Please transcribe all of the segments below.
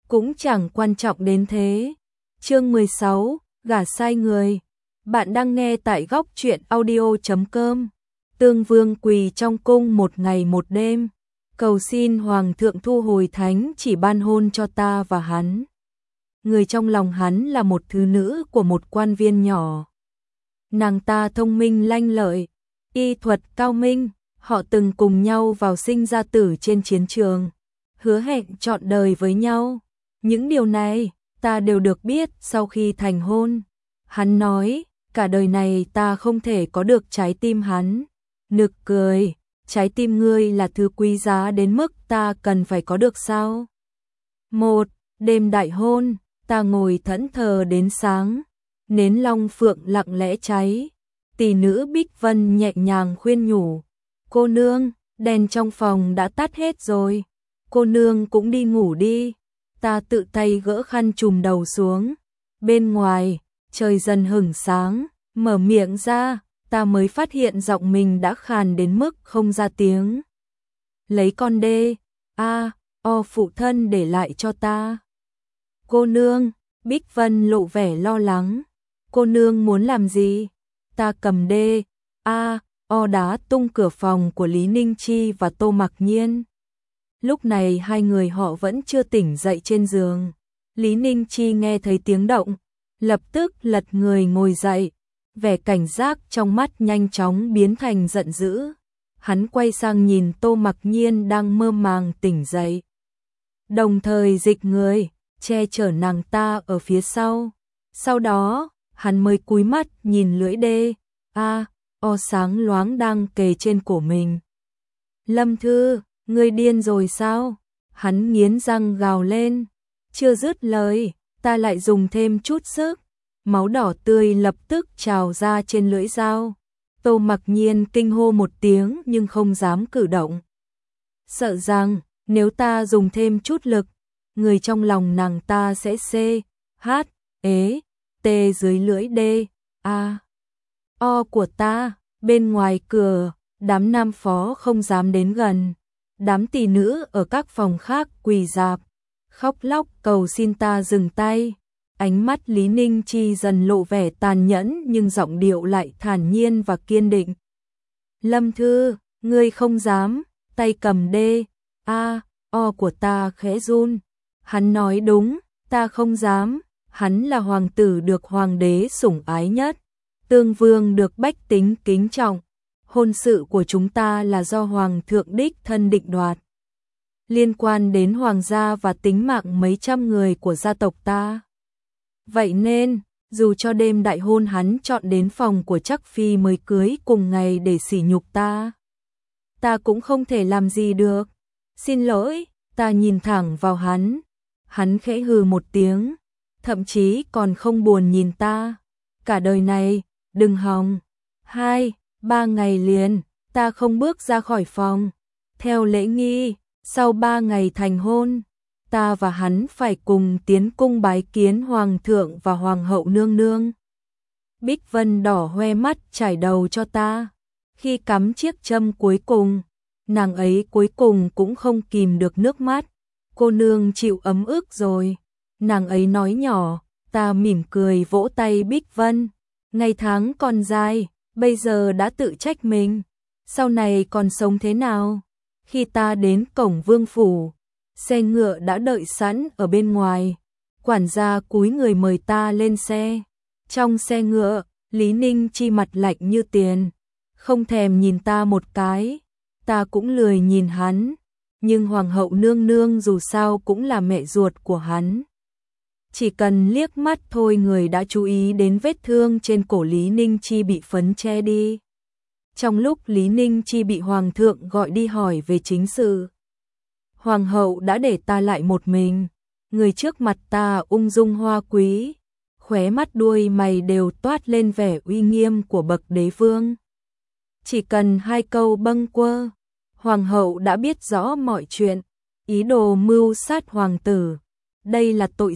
cũng chẳng quan trọng đến thế. Chương 16, gả sai người. Bạn đang nghe tại góc truyện audio.com. Tương Vương quỳ trong cung một ngày một đêm, cầu xin Hoàng thượng thu hồi thánh chỉ ban hôn cho ta và hắn. Người trong lòng hắn là một thứ nữ của một quan viên nhỏ. Nàng ta thông minh lanh lợi, y thuật cao minh, họ từng cùng nhau vào sinh ra tử trên chiến trường, hứa hẹn trọn đời với nhau. Những điều này ta đều được biết sau khi thành hôn. Hắn nói, cả đời này ta không thể có được trái tim hắn. Nực cười, trái tim ngươi là thứ quý giá đến mức ta cần phải có được sao? Một đêm đại hôn, ta ngồi thẫn thờ đến sáng, nến long phượng lặng lẽ cháy. Tỷ nữ Bích Vân nhẹ nhàng khuyên nhủ, cô nương, đèn trong phòng đã tắt hết rồi, cô nương cũng đi ngủ đi. Ta tự tay gỡ khăn trùm đầu xuống. Bên ngoài, trời dần hửng sáng, mở miệng ra, ta mới phát hiện giọng mình đã khàn đến mức không ra tiếng. Lấy con đê, phụ thân để lại cho ta. Cô nương, Bích Vân lộ vẻ lo lắng. Cô nương muốn làm gì? Ta cầm đê, đá tung cửa phòng của Lý Ninh Chi và Tô Mặc Nhiên. Lúc này hai người họ vẫn chưa tỉnh dậy trên giường. Lý Ninh Chi nghe thấy tiếng động, lập tức lật người ngồi dậy, vẻ cảnh giác trong mắt nhanh chóng biến thành giận dữ. Hắn quay sang nhìn Tô Mặc Nhiên đang mơ màng tỉnh dậy, đồng thời dịch người, che chở nàng ta ở phía sau. Sau đó, hắn mới cúi mắt nhìn lưỡi đê, sáng loáng đang kề trên cổ mình. Lâm Thư, ngươi điên rồi sao? Hắn nghiến răng gào lên. Chưa dứt lời, ta lại dùng thêm chút sức. Máu đỏ tươi lập tức trào ra trên lưỡi dao. Tô Mặc Nhiên kinh hô một tiếng nhưng không dám cử động. Sợ rằng, nếu ta dùng thêm chút lực, người trong lòng nàng ta sẽ tê dưới lưỡi đê, của ta. Bên ngoài cửa, đám nam phó không dám đến gần. Đám tỷ nữ ở các phòng khác quỳ rạp, khóc lóc cầu xin ta dừng tay. Ánh mắt Lý Ninh Chi dần lộ vẻ tàn nhẫn nhưng giọng điệu lại thản nhiên và kiên định. Lâm Thư, ngươi không dám. Tay cầm đê, của ta khẽ run. Hắn nói đúng, ta không dám. Hắn là hoàng tử được hoàng đế sủng ái nhất, Tương Vương được bách tính kính trọng. Hôn sự của chúng ta là do Hoàng thượng đích thân định đoạt, liên quan đến hoàng gia và tính mạng mấy trăm người của gia tộc ta. Vậy nên, dù cho đêm đại hôn hắn chọn đến phòng của Trắc Phi mới cưới cùng ngày để sỉ nhục ta cũng không thể làm gì được. Xin lỗi, ta nhìn thẳng vào hắn. Hắn khẽ hừ một tiếng, thậm chí còn không buồn nhìn ta. Cả đời này, đừng hòng. 2-3 ngày liền, ta không bước ra khỏi phòng. Theo lễ nghi, sau 3 ngày thành hôn, ta và hắn phải cùng tiến cung bái kiến hoàng thượng và hoàng hậu nương nương. Bích Vân đỏ hoe mắt chải đầu cho ta. Khi cắm chiếc châm cuối cùng, nàng ấy cuối cùng cũng không kìm được nước mắt. Cô nương chịu ấm ức rồi. Nàng ấy nói nhỏ. Ta mỉm cười vỗ tay Bích Vân. Ngày tháng còn dài, bây giờ đã tự trách mình. Sau này còn sống thế nào? Khi ta đến cổng vương phủ, xe ngựa đã đợi sẵn ở bên ngoài. Quản gia cúi người mời ta lên xe. Trong xe ngựa, Lý Ninh Chi mặt lạnh như tiền, không thèm nhìn ta một cái. Ta cũng lười nhìn hắn, nhưng hoàng hậu nương nương dù sao cũng là mẹ ruột của hắn. Chỉ cần liếc mắt thôi người đã chú ý đến vết thương trên cổ Lý Ninh Chi bị phấn che đi. Trong lúc Lý Ninh Chi bị hoàng thượng gọi đi hỏi về chính sự, hoàng hậu đã để ta lại một mình. Người trước mặt ta ung dung hoa quý, khóe mắt đuôi mày đều toát lên vẻ uy nghiêm của bậc đế vương. Chỉ cần 2 câu bâng quơ, hoàng hậu đã biết rõ mọi chuyện, ý đồ mưu sát hoàng tử. Đây là tội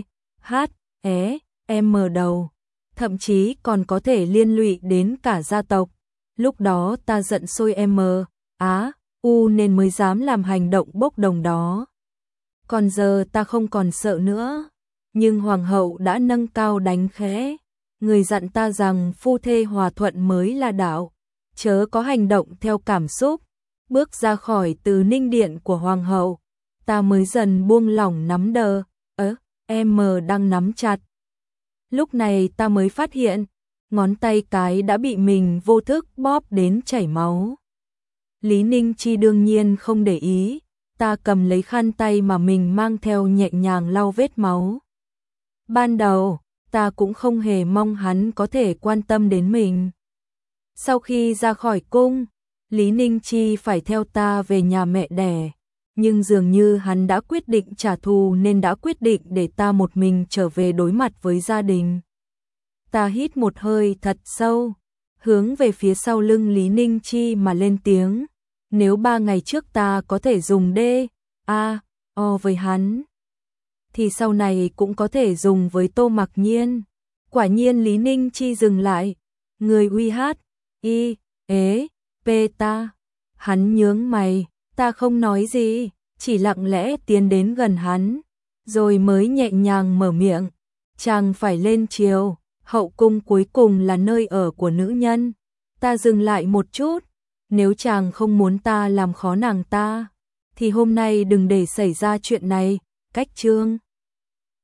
CHM đầu, thậm chí còn có thể liên lụy đến cả gia tộc. Lúc đó ta giận sôi nên mới dám làm hành động bốc đồng đó. Còn giờ ta không còn sợ nữa. Nhưng hoàng hậu đã nâng cao đánh khẽ. Người dặn ta rằng phu thê hòa thuận mới là đạo, chớ có hành động theo cảm xúc. Bước ra khỏi từ ninh điện của hoàng hậu, ta mới dần buông lỏng nắm đờ. Em đang nắm chặt. Lúc này ta mới phát hiện, ngón tay cái đã bị mình vô thức bóp đến chảy máu. Lý Ninh Chi đương nhiên không để ý, ta cầm lấy khăn tay mà mình mang theo nhẹ nhàng lau vết máu. Ban đầu, ta cũng không hề mong hắn có thể quan tâm đến mình. Sau khi ra khỏi cung, Lý Ninh Chi phải theo ta về nhà mẹ đẻ, nhưng dường như hắn đã quyết định trả thù nên đã quyết định để ta một mình trở về đối mặt với gia đình. Ta hít một hơi thật sâu, hướng về phía sau lưng Lý Ninh Chi mà lên tiếng. Nếu 3 ngày trước ta có thể dùng D.A.O với hắn, thì sau này cũng có thể dùng với Tô Mặc Nhiên. Quả nhiên Lý Ninh Chi dừng lại. Người uy hát, y, ế, p ta. Hắn nhướng mày, ta không nói gì, chỉ lặng lẽ tiến đến gần hắn, rồi mới nhẹ nhàng mở miệng. Chàng phải lên triều, hậu cung cuối cùng là nơi ở của nữ nhân. Ta dừng lại một chút, nếu chàng không muốn ta làm khó nàng ta, thì hôm nay đừng để xảy ra chuyện này. Cách chương